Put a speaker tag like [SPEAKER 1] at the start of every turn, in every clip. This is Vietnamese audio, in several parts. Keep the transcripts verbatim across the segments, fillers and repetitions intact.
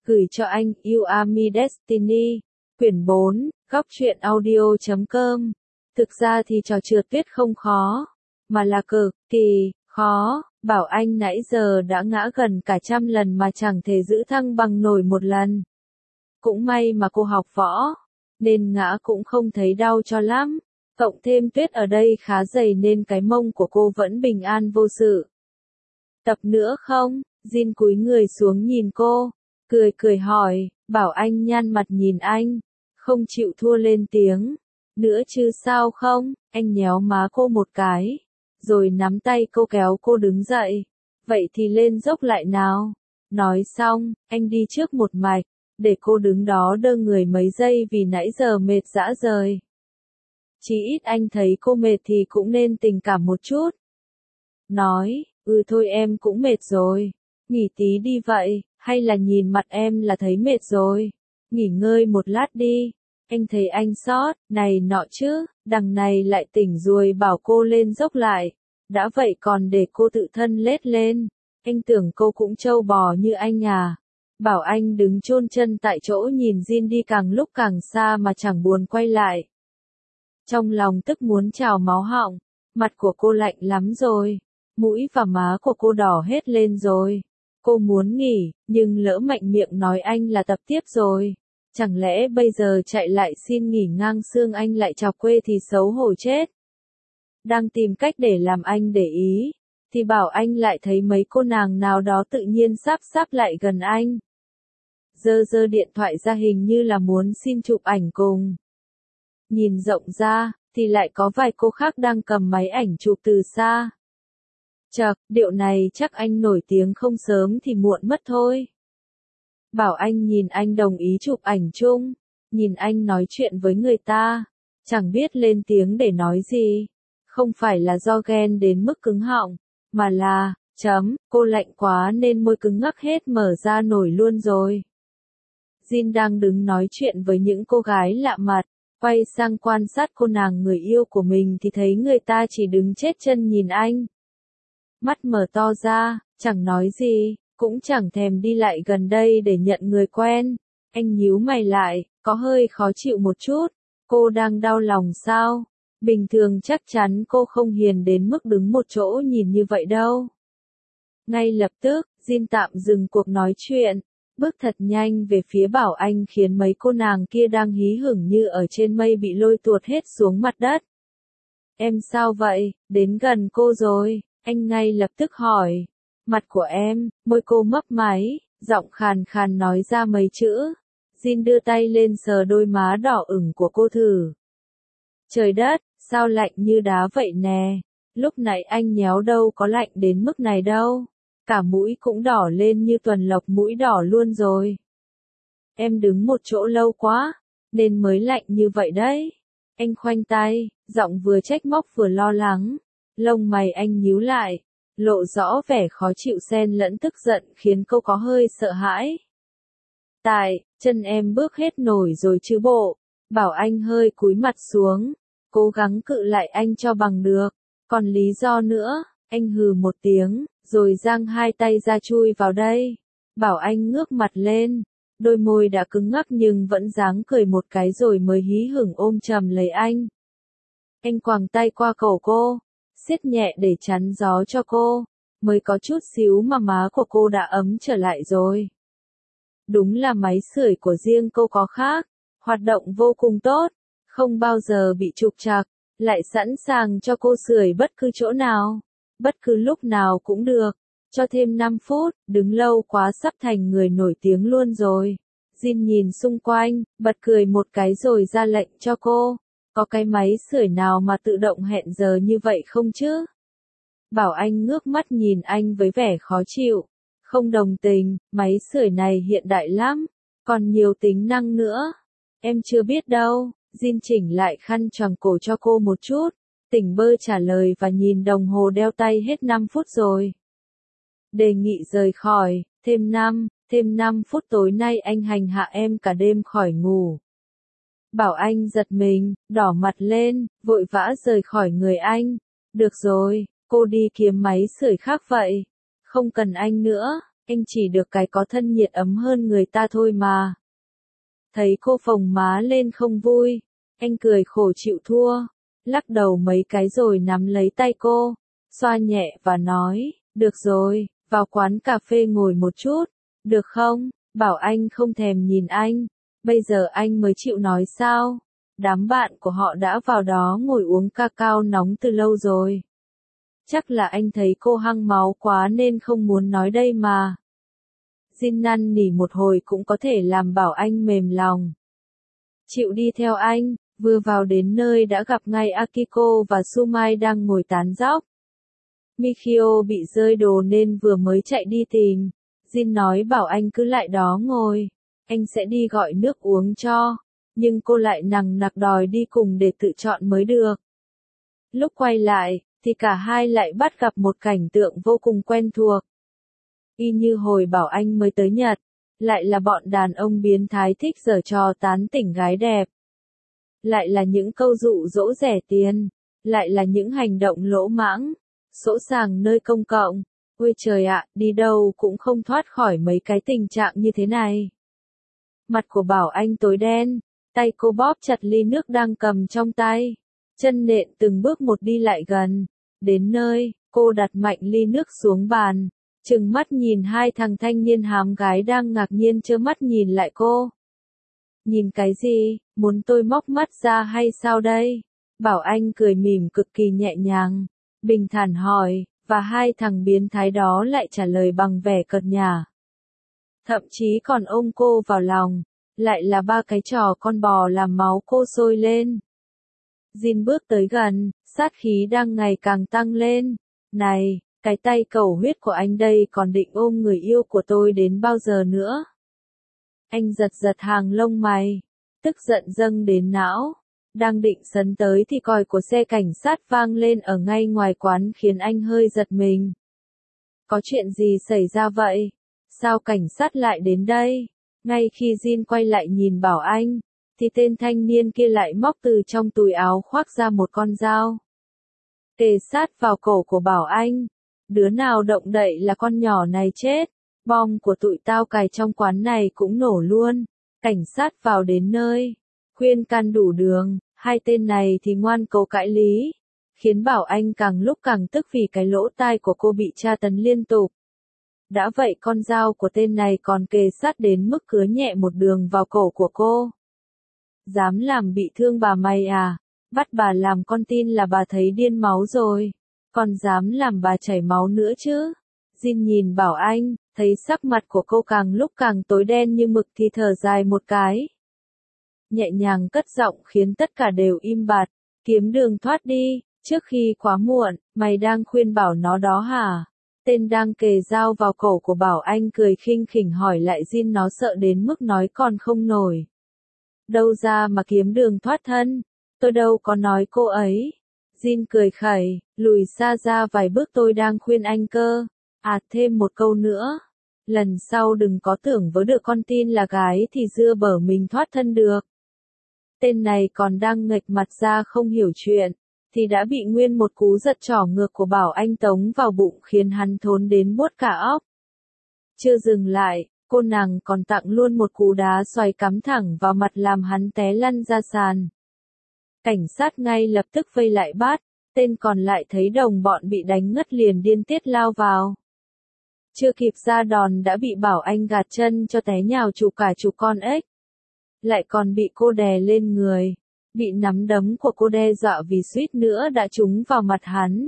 [SPEAKER 1] Gửi cho anh, You Are My Destiny. Quyển bốn, góc truyện audio chấm com. Thực ra thì trò trượt tuyết không khó, mà là cực kỳ khó. Bảo Anh nãy giờ đã ngã gần cả trăm lần mà chẳng thể giữ thăng bằng nổi một lần. Cũng may mà cô học võ, nên ngã cũng không thấy đau cho lắm. Cộng thêm tuyết ở đây khá dày nên cái mông của cô vẫn bình an vô sự. Tập nữa không? Jin cúi người xuống nhìn cô, cười cười hỏi. Bảo Anh nhăn mặt nhìn anh, không chịu thua lên tiếng. Nữa chứ sao không? Anh nhéo má cô một cái, rồi nắm tay cô kéo cô đứng dậy. Vậy thì lên dốc lại nào. Nói xong, anh đi trước một mạch, để cô đứng đó đơ người mấy giây vì nãy giờ mệt rã rời. Chỉ ít anh thấy cô mệt thì cũng nên tình cảm một chút. Nói, ừ thôi em cũng mệt rồi, nghỉ tí đi vậy, hay là nhìn mặt em là thấy mệt rồi. Nghỉ ngơi một lát đi, anh thấy anh sót, này nọ chứ, đằng này lại tỉnh rồi bảo cô lên dốc lại. Đã vậy còn để cô tự thân lết lên, anh tưởng cô cũng trâu bò như anh à. Bảo Anh đứng chôn chân tại chỗ nhìn Jin đi càng lúc càng xa mà chẳng buồn quay lại. Trong lòng tức muốn trào máu họng, mặt của cô lạnh lắm rồi, mũi và má của cô đỏ hết lên rồi. Cô muốn nghỉ, nhưng lỡ mạnh miệng nói anh là tập tiếp rồi. Chẳng lẽ bây giờ chạy lại xin nghỉ ngang xương anh lại chọc quê thì xấu hổ chết. Đang tìm cách để làm anh để ý, thì Bảo Anh lại thấy mấy cô nàng nào đó tự nhiên sáp sáp lại gần anh. Giơ giơ điện thoại ra hình như là muốn xin chụp ảnh cùng. Nhìn rộng ra, thì lại có vài cô khác đang cầm máy ảnh chụp từ xa. Chậc, điệu này chắc anh nổi tiếng không sớm thì muộn mất thôi. Bảo Anh nhìn anh đồng ý chụp ảnh chung, nhìn anh nói chuyện với người ta, chẳng biết lên tiếng để nói gì. Không phải là do ghen đến mức cứng họng, mà là, chấm, cô lạnh quá nên môi cứng ngắc hết mở ra nổi luôn rồi. Jin đang đứng nói chuyện với những cô gái lạ mặt, quay sang quan sát cô nàng người yêu của mình thì thấy người ta chỉ đứng chết chân nhìn anh. Mắt mở to ra, chẳng nói gì, cũng chẳng thèm đi lại gần đây để nhận người quen. Anh nhíu mày lại, có hơi khó chịu một chút. Cô đang đau lòng sao? Bình thường chắc chắn cô không hiền đến mức đứng một chỗ nhìn như vậy đâu. Ngay lập tức, Jin tạm dừng cuộc nói chuyện, bước thật nhanh về phía Bảo Anh khiến mấy cô nàng kia đang hí hửng như ở trên mây bị lôi tuột hết xuống mặt đất. Em sao vậy? Đến gần cô rồi, anh ngay lập tức hỏi. Mặt của em, môi cô mấp máy, giọng khàn khàn nói ra mấy chữ. Jin đưa tay lên sờ đôi má đỏ ửng của cô thử. Trời đất, sao lạnh như đá vậy nè, lúc nãy anh nhéo đâu có lạnh đến mức này đâu, cả mũi cũng đỏ lên như tuần lộc mũi đỏ luôn rồi. Em đứng một chỗ lâu quá, nên mới lạnh như vậy đấy. Anh khoanh tay, giọng vừa trách móc vừa lo lắng, lông mày anh nhíu lại, lộ rõ vẻ khó chịu xen lẫn tức giận khiến cô có hơi sợ hãi. Tại, chân em bước hết nổi rồi chứ bộ. Bảo Anh hơi cúi mặt xuống, cố gắng cự lại anh cho bằng được. Còn lý do nữa, anh hừ một tiếng, rồi giang hai tay ra chui vào đây. Bảo Anh ngước mặt lên, đôi môi đã cứng ngắc nhưng vẫn dáng cười một cái rồi mới hí hửng ôm chầm lấy anh. Anh quàng tay qua cổ cô, siết nhẹ để chắn gió cho cô, mới có chút xíu mà má của cô đã ấm trở lại rồi. Đúng là máy sưởi của riêng cô có khác, hoạt động vô cùng tốt, không bao giờ bị trục trặc, lại sẵn sàng cho cô sưởi bất cứ chỗ nào, bất cứ lúc nào cũng được. Cho thêm năm phút, đứng lâu quá sắp thành người nổi tiếng luôn rồi. Jin nhìn xung quanh, bật cười một cái rồi ra lệnh cho cô. Có cái máy sưởi nào mà tự động hẹn giờ như vậy không chứ? Bảo Anh ngước mắt nhìn anh với vẻ khó chịu. Không đồng tình, máy sưởi này hiện đại lắm, còn nhiều tính năng nữa. Em chưa biết đâu. Jin chỉnh lại khăn choàng cổ cho cô một chút, tỉnh bơ trả lời và nhìn đồng hồ đeo tay hết năm phút rồi. Đề nghị rời khỏi, thêm năm, thêm năm phút tối nay anh hành hạ em cả đêm khỏi ngủ. Bảo Anh giật mình, đỏ mặt lên, vội vã rời khỏi người anh. Được rồi, cô đi kiếm máy sưởi khác vậy. Không cần anh nữa, Anh chỉ được cái có thân nhiệt ấm hơn người ta thôi mà. Thấy cô phồng má lên không vui, anh cười khổ chịu thua, lắc đầu mấy cái rồi nắm lấy tay cô, xoa nhẹ và nói, được rồi, vào quán cà phê ngồi một chút, được không? Bảo Anh không thèm nhìn anh, bây giờ anh mới chịu nói sao? Đám bạn của họ đã vào đó ngồi uống cacao nóng từ lâu rồi. Chắc là anh thấy cô hăng máu quá nên không muốn nói đây mà. Jin năn nỉ một hồi cũng có thể làm Bảo Anh mềm lòng. Chịu đi theo anh, vừa vào đến nơi đã gặp ngay Akiko và Sumai đang ngồi tán dóc. Mikio bị rơi đồ nên vừa mới chạy đi tìm. Jin nói bảo anh cứ lại đó ngồi, anh sẽ đi gọi nước uống cho. Nhưng cô lại nằng nặc đòi đi cùng để tự chọn mới được. Lúc quay lại, thì cả hai lại bắt gặp một cảnh tượng vô cùng quen thuộc. Y như hồi bảo anh mới tới Nhật, lại là bọn đàn ông biến thái thích giở trò tán tỉnh gái đẹp. Lại là những câu dụ dỗ rẻ tiền, lại là những hành động lỗ mãng, sỗ sàng nơi công cộng. Ôi trời ạ, đi đâu cũng không thoát khỏi mấy cái tình trạng như thế này. Mặt của Bảo Anh tối đen, tay cô bóp chặt ly nước đang cầm trong tay. Chân nện từng bước một đi lại gần. Đến nơi, cô đặt mạnh ly nước xuống bàn, trừng mắt nhìn hai thằng thanh niên hám gái đang ngạc nhiên trơ mắt nhìn lại cô. Nhìn cái gì, muốn tôi móc mắt ra hay sao đây? Bảo Anh cười mỉm cực kỳ nhẹ nhàng, bình thản hỏi, và hai thằng biến thái đó lại trả lời bằng vẻ cợt nhả. Thậm chí còn ôm cô vào lòng, lại là ba cái trò con bò làm máu cô sôi lên. Jin bước tới gần, sát khí đang ngày càng tăng lên. Này, cái tay cầu huyết của anh đây còn định ôm người yêu của tôi đến bao giờ nữa? Anh giật giật hàng lông mày, tức giận dâng đến não. Đang định sấn tới thì còi của xe cảnh sát vang lên ở ngay ngoài quán khiến anh hơi giật mình. Có chuyện gì xảy ra vậy? Sao cảnh sát lại đến đây? Ngay khi Jin quay lại nhìn Bảo Anh, thì tên thanh niên kia lại móc từ trong túi áo khoác ra một con dao. Kề sát vào cổ của Bảo Anh. Đứa nào động đậy là con nhỏ này chết. Bom của tụi tao cài trong quán này cũng nổ luôn. Cảnh sát vào đến nơi, khuyên can đủ đường, hai tên này thì ngoan cố cãi lý. Khiến Bảo Anh càng lúc càng tức vì cái lỗ tai của cô bị tra tấn liên tục. Đã vậy con dao của tên này còn kề sát đến mức cứa nhẹ một đường vào cổ của cô. Dám làm bị thương bà mày à? Bắt bà làm con tin là bà thấy điên máu rồi. Còn dám làm bà chảy máu nữa chứ? Jin nhìn Bảo Anh, thấy sắc mặt của cô càng lúc càng tối đen như mực thì thở dài một cái. Nhẹ nhàng cất giọng khiến tất cả đều im bặt. Kiếm đường thoát đi, trước khi quá muộn. Mày đang khuyên bảo nó đó hả? Tên đang kề dao vào cổ của Bảo Anh cười khinh khỉnh hỏi lại Jin, nó sợ đến mức nói còn không nổi. Đâu ra mà kiếm đường thoát thân? Tôi đâu có nói cô ấy. Jin cười khẩy, lùi xa ra vài bước, tôi đang khuyên anh cơ. À, thêm một câu nữa. Lần sau đừng có tưởng với được con tin là gái thì dưa bở mình thoát thân được. Tên này còn đang nghệch mặt ra không hiểu chuyện, thì đã bị nguyên một cú giật trỏ ngược của Bảo Anh tống vào bụng khiến hắn thốn đến buốt cả óc. Chưa dừng lại, cô nàng còn tặng luôn một cú đá xoay cắm thẳng vào mặt làm hắn té lăn ra sàn. Cảnh sát ngay lập tức vây lại bắt, tên còn lại thấy đồng bọn bị đánh ngất liền điên tiết lao vào. Chưa kịp ra đòn đã bị Bảo Anh gạt chân cho té nhào chục cả chục con ếch. Lại còn bị cô đè lên người, bị nắm đấm của cô đe dọa vì suýt nữa đã trúng vào mặt hắn.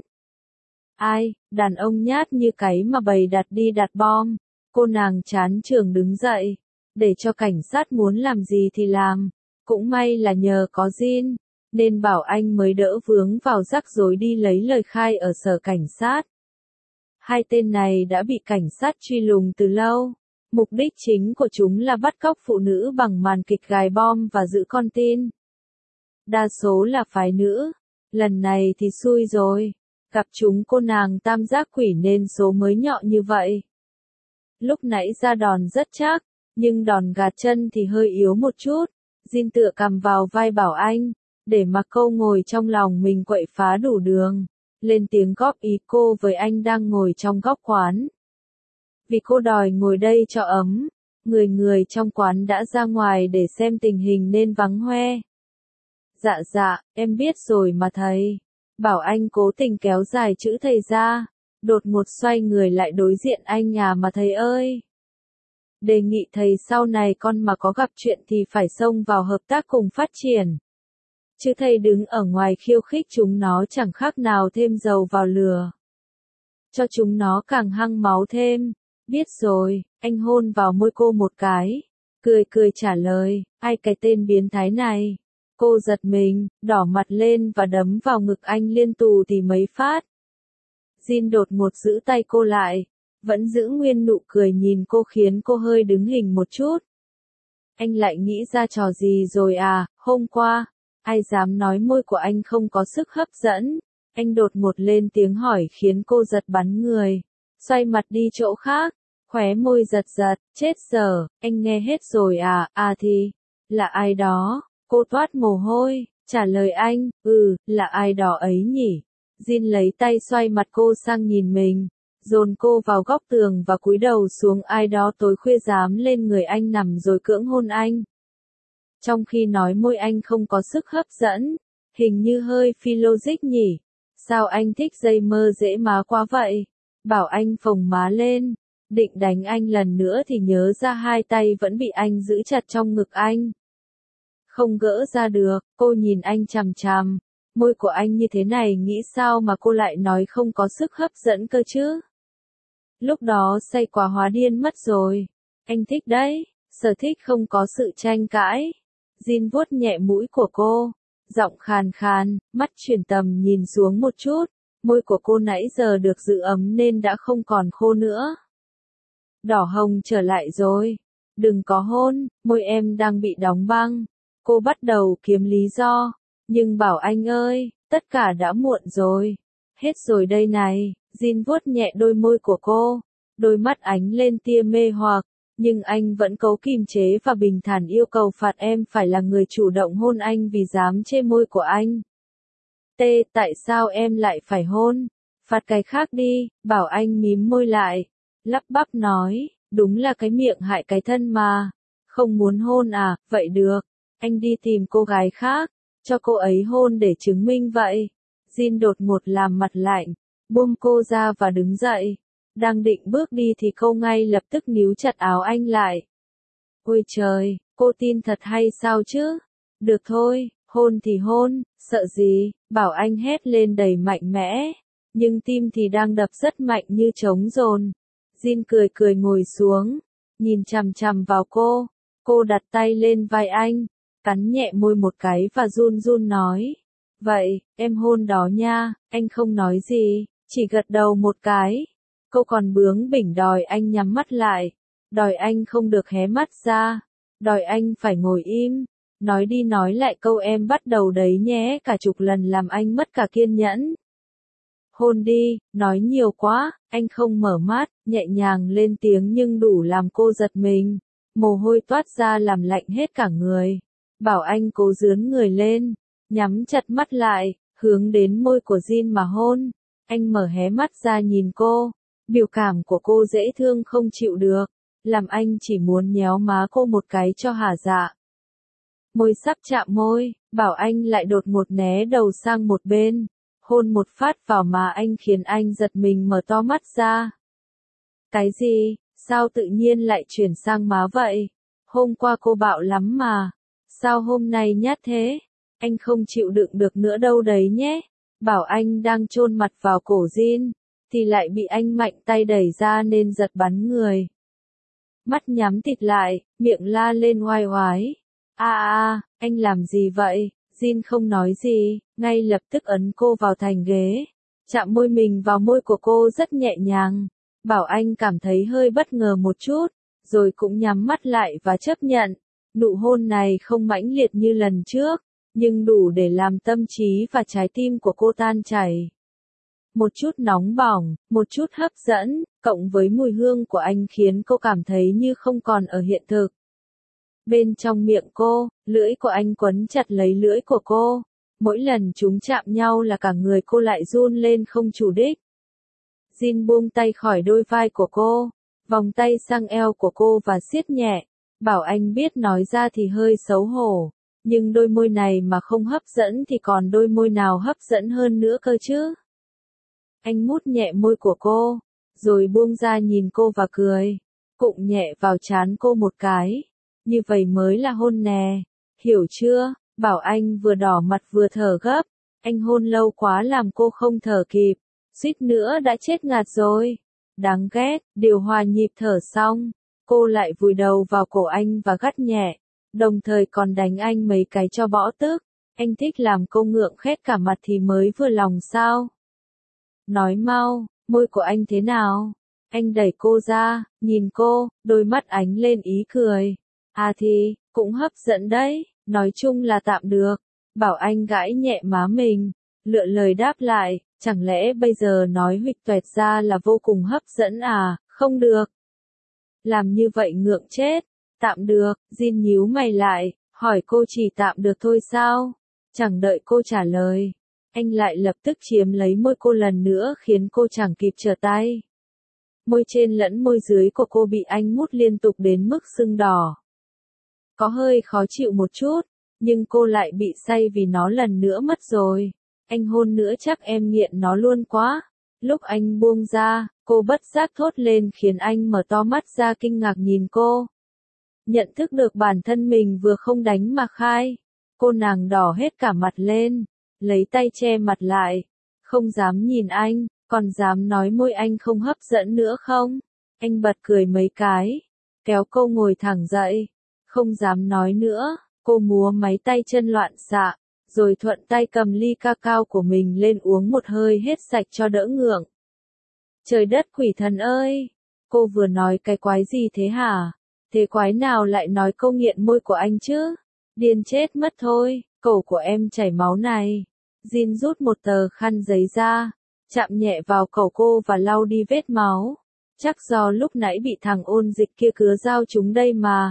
[SPEAKER 1] Ai, đàn ông nhát như cái mà bày đặt đi đặt bom. Cô nàng chán trường đứng dậy, để cho cảnh sát muốn làm gì thì làm. Cũng may là nhờ có Jin, nên Bảo Anh mới đỡ vướng vào rắc rối đi lấy lời khai ở sở cảnh sát. Hai tên này đã bị cảnh sát truy lùng từ lâu. Mục đích chính của chúng là bắt cóc phụ nữ bằng màn kịch gài bom và giữ con tin. Đa số là phái nữ. Lần này thì xui rồi. Gặp chúng cô nàng tam giác quỷ nên số mới nhọ như vậy. Lúc nãy ra đòn rất chắc, nhưng đòn gạt chân thì hơi yếu một chút. Jin tựa cằm vào vai Bảo Anh, để mặc câu ngồi trong lòng mình quậy phá đủ đường. Lên tiếng góp ý cô với anh đang ngồi trong góc quán. vì cô đòi ngồi đây cho ấm. Người người trong quán đã ra ngoài để xem tình hình nên vắng hoe. Dạ dạ, em biết rồi mà thầy. Bảo Anh cố tình kéo dài chữ thầy ra, đột ngột xoay người lại đối diện anh à mà thầy ơi. Đề nghị thầy sau này con mà có gặp chuyện thì phải xông vào hợp tác cùng phát triển. Chứ thầy đứng ở ngoài khiêu khích chúng nó chẳng khác nào thêm dầu vào lửa. Cho chúng nó càng hăng máu thêm. Biết rồi, anh hôn vào môi cô một cái. Cười cười trả lời, ai cái tên biến thái này. Cô giật mình, đỏ mặt lên và đấm vào ngực anh liên tù thì mấy phát. Jin đột ngột giữ tay cô lại, vẫn giữ nguyên nụ cười nhìn cô khiến cô hơi đứng hình một chút. Anh lại nghĩ ra trò gì rồi à, hôm qua, ai dám nói môi của anh không có sức hấp dẫn. Anh đột ngột lên tiếng hỏi khiến cô giật bắn người, xoay mặt đi chỗ khác, khóe môi giật giật, chết giờ, anh nghe hết rồi à, à thì, là ai đó, cô toát mồ hôi, trả lời anh, ừ, là ai đó ấy nhỉ. Jin lấy tay xoay mặt cô sang nhìn mình, dồn cô vào góc tường và cúi đầu xuống ai đó tối khuya dám lên người anh nằm rồi cưỡng hôn anh. Trong khi nói môi anh không có sức hấp dẫn, hình như hơi phi logic nhỉ. Sao anh thích dây mơ dễ má quá vậy? Bảo Anh phồng má lên, định đánh anh lần nữa thì nhớ ra hai tay vẫn bị anh giữ chặt trong ngực anh. Không gỡ ra được, cô nhìn anh chằm chằm, môi của anh như thế này nghĩ sao mà cô lại nói không có sức hấp dẫn cơ chứ? Lúc đó say quá hóa điên mất rồi. Anh thích đấy, sở thích không có sự tranh cãi. Jin vuốt nhẹ mũi của cô. Giọng khàn khàn, mắt chuyển tầm nhìn xuống một chút, môi của cô nãy giờ được giữ ấm nên đã không còn khô nữa. Đỏ hồng trở lại rồi. Đừng có hôn, môi em đang bị đóng băng. Cô bắt đầu kiếm lý do, nhưng bảo anh ơi, tất cả đã muộn rồi. Hết rồi đây này, Jin vuốt nhẹ đôi môi của cô, đôi mắt ánh lên tia mê hoặc. Nhưng anh vẫn cố kìm chế và bình thản yêu cầu phạt em phải là người chủ động hôn anh vì dám chê môi của anh. T, tại sao em lại phải hôn? Phạt cái khác đi, bảo anh mím môi lại. Lắp bắp nói, đúng là cái miệng hại cái thân mà. Không muốn hôn à, vậy được. Anh đi tìm cô gái khác, cho cô ấy hôn để chứng minh vậy. Jin đột ngột làm mặt lạnh, buông cô ra và đứng dậy. Đang định bước đi thì cô ngay lập tức níu chặt áo anh lại. Ôi trời, cô tin thật hay sao chứ? Được thôi, hôn thì hôn, sợ gì, bảo anh hét lên đầy mạnh mẽ. Nhưng tim thì đang đập rất mạnh như trống dồn. Jin cười cười ngồi xuống, nhìn chằm chằm vào cô. Cô đặt tay lên vai anh, cắn nhẹ môi một cái và run run nói. Vậy, em hôn đó nha, anh không nói gì, chỉ gật đầu một cái. Cô còn bướng bỉnh đòi anh nhắm mắt lại, đòi anh không được hé mắt ra, đòi anh phải ngồi im, nói đi nói lại câu em bắt đầu đấy nhé cả chục lần làm anh mất cả kiên nhẫn. Hôn đi, nói nhiều quá, anh không mở mắt, nhẹ nhàng lên tiếng nhưng đủ làm cô giật mình, mồ hôi toát ra làm lạnh hết cả người. Bảo anh cố dướn người lên, nhắm chặt mắt lại, hướng đến môi của Jin mà hôn. Anh mở hé mắt ra nhìn cô. Biểu cảm của cô dễ thương không chịu được, làm anh chỉ muốn nhéo má cô một cái cho hả dạ. Môi sắp chạm môi, bảo anh lại đột ngột né đầu sang một bên, hôn một phát vào má anh khiến anh giật mình mở to mắt ra. Cái gì, sao tự nhiên lại chuyển sang má vậy? Hôm qua cô bạo lắm mà, sao hôm nay nhát thế? Anh không chịu đựng được nữa đâu đấy nhé. Bảo anh đang chôn mặt vào cổ Jin, thì lại bị anh mạnh tay đẩy ra nên giật bắn người. Mắt nhắm tịt lại, miệng la lên oai oái. A a, anh làm gì vậy? Jin không nói gì, ngay lập tức ấn cô vào thành ghế, chạm môi mình vào môi của cô rất nhẹ nhàng. Bảo anh cảm thấy hơi bất ngờ một chút, rồi cũng nhắm mắt lại và chấp nhận. Nụ hôn này không mãnh liệt như lần trước, nhưng đủ để làm tâm trí và trái tim của cô tan chảy. Một chút nóng bỏng, một chút hấp dẫn, cộng với mùi hương của anh khiến cô cảm thấy như không còn ở hiện thực. Bên trong miệng cô, lưỡi của anh quấn chặt lấy lưỡi của cô. Mỗi lần chúng chạm nhau là cả người cô lại run lên không chủ đích. Jin buông tay khỏi đôi vai của cô, vòng tay sang eo của cô và siết nhẹ. Bảo Anh biết nói ra thì hơi xấu hổ, nhưng đôi môi này mà không hấp dẫn thì còn đôi môi nào hấp dẫn hơn nữa cơ chứ. Anh mút nhẹ môi của cô, rồi buông ra nhìn cô và cười, cụng nhẹ vào trán cô một cái. Như vậy mới là hôn nè, hiểu chưa? Bảo Anh vừa đỏ mặt vừa thở gấp. Anh hôn lâu quá làm cô không thở kịp, suýt nữa đã chết ngạt rồi. Đáng ghét, điều hòa nhịp thở xong, cô lại vùi đầu vào cổ anh và gắt nhẹ, đồng thời còn đánh anh mấy cái cho bỏ tức. Anh thích làm cô ngượng khét cả mặt thì mới vừa lòng sao? Nói mau, môi của anh thế nào? Anh đẩy cô ra, nhìn cô, đôi mắt ánh lên ý cười. À thì, cũng hấp dẫn đấy, nói chung là tạm được. Bảo Anh gãi nhẹ má mình, lựa lời đáp lại, chẳng lẽ bây giờ nói huỵch toẹt ra là vô cùng hấp dẫn à? Không được. Làm như vậy ngượng chết. Tạm được, Jin nhíu mày lại, hỏi cô chỉ tạm được thôi sao? Chẳng đợi cô trả lời, anh lại lập tức chiếm lấy môi cô lần nữa khiến cô chẳng kịp trở tay. Môi trên lẫn môi dưới của cô bị anh mút liên tục đến mức sưng đỏ. Có hơi khó chịu một chút, nhưng cô lại bị say vì nó lần nữa mất rồi. Anh hôn nữa chắc em nghiện nó luôn quá. Lúc anh buông ra, cô bất giác thốt lên khiến anh mở to mắt ra kinh ngạc nhìn cô. Nhận thức được bản thân mình vừa không đánh mà khai. Cô nàng đỏ hết cả mặt lên, lấy tay che mặt lại. Không dám nhìn anh, còn dám nói môi anh không hấp dẫn nữa không? Anh bật cười mấy cái, kéo cô ngồi thẳng dậy. Không dám nói nữa, cô múa máy tay chân loạn xạ, rồi thuận tay cầm ly cacao của mình lên uống một hơi hết sạch cho đỡ ngượng. Trời đất quỷ thần ơi! Cô vừa nói cái quái gì thế hả? Thế quái nào lại nói câu nghiện môi của anh chứ? Điên chết mất thôi, cổ của em chảy máu này. Jin rút một tờ khăn giấy ra, chạm nhẹ vào cổ cô và lau đi vết máu. Chắc do lúc nãy bị thằng ôn dịch kia cứa dao trúng đây mà.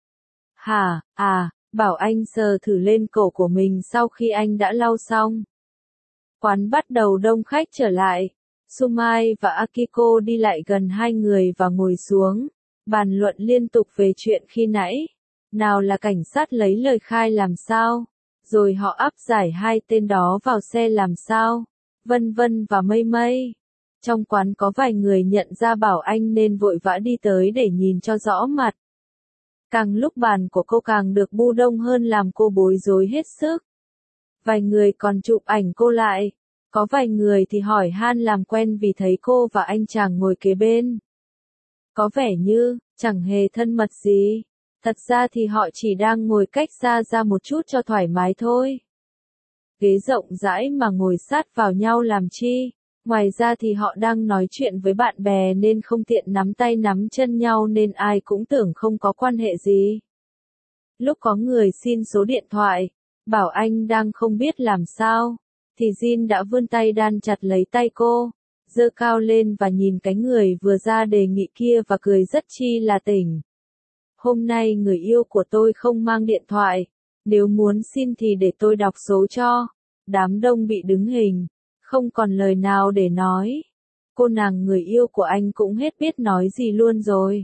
[SPEAKER 1] Hả, à, Bảo Anh sờ thử lên cổ của mình sau khi anh đã lau xong. Quán bắt đầu đông khách trở lại. Sumai và Akiko đi lại gần hai người và ngồi xuống, bàn luận liên tục về chuyện khi nãy. Nào là cảnh sát lấy lời khai làm sao, rồi họ áp giải hai tên đó vào xe làm sao, vân vân và mây mây. Trong quán có vài người nhận ra Bảo Anh nên vội vã đi tới để nhìn cho rõ mặt. Càng lúc bàn của cô càng được bu đông hơn làm cô bối rối hết sức. Vài người còn chụp ảnh cô lại. Có vài người thì hỏi han làm quen vì thấy cô và anh chàng ngồi kế bên. Có vẻ như, chẳng hề thân mật gì. Thật ra thì họ chỉ đang ngồi cách xa ra một chút cho thoải mái thôi. Ghế rộng rãi mà ngồi sát vào nhau làm chi. Ngoài ra thì họ đang nói chuyện với bạn bè nên không tiện nắm tay nắm chân nhau nên ai cũng tưởng không có quan hệ gì. Lúc có người xin số điện thoại, Bảo Anh đang không biết làm sao, thì Jin đã vươn tay đan chặt lấy tay cô, giơ cao lên và nhìn cái người vừa ra đề nghị kia và cười rất chi là tỉnh. Hôm nay người yêu của tôi không mang điện thoại, nếu muốn xin thì để tôi đọc số cho. Đám đông bị đứng hình, không còn lời nào để nói. Cô nàng người yêu của anh cũng hết biết nói gì luôn rồi.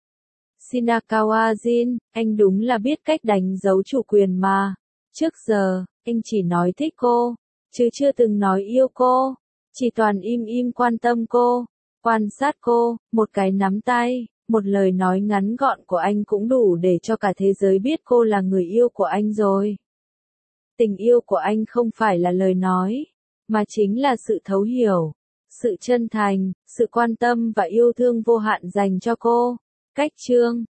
[SPEAKER 1] Shinakawa Jin, anh đúng là biết cách đánh dấu chủ quyền mà. Trước giờ, anh chỉ nói thích cô, chứ chưa từng nói yêu cô. Chỉ toàn im im quan tâm cô, quan sát cô, một cái nắm tay, một lời nói ngắn gọn của anh cũng đủ để cho cả thế giới biết cô là người yêu của anh rồi. Tình yêu của anh không phải là lời nói, mà chính là sự thấu hiểu, sự chân thành, sự quan tâm và yêu thương vô hạn dành cho cô. Cách chương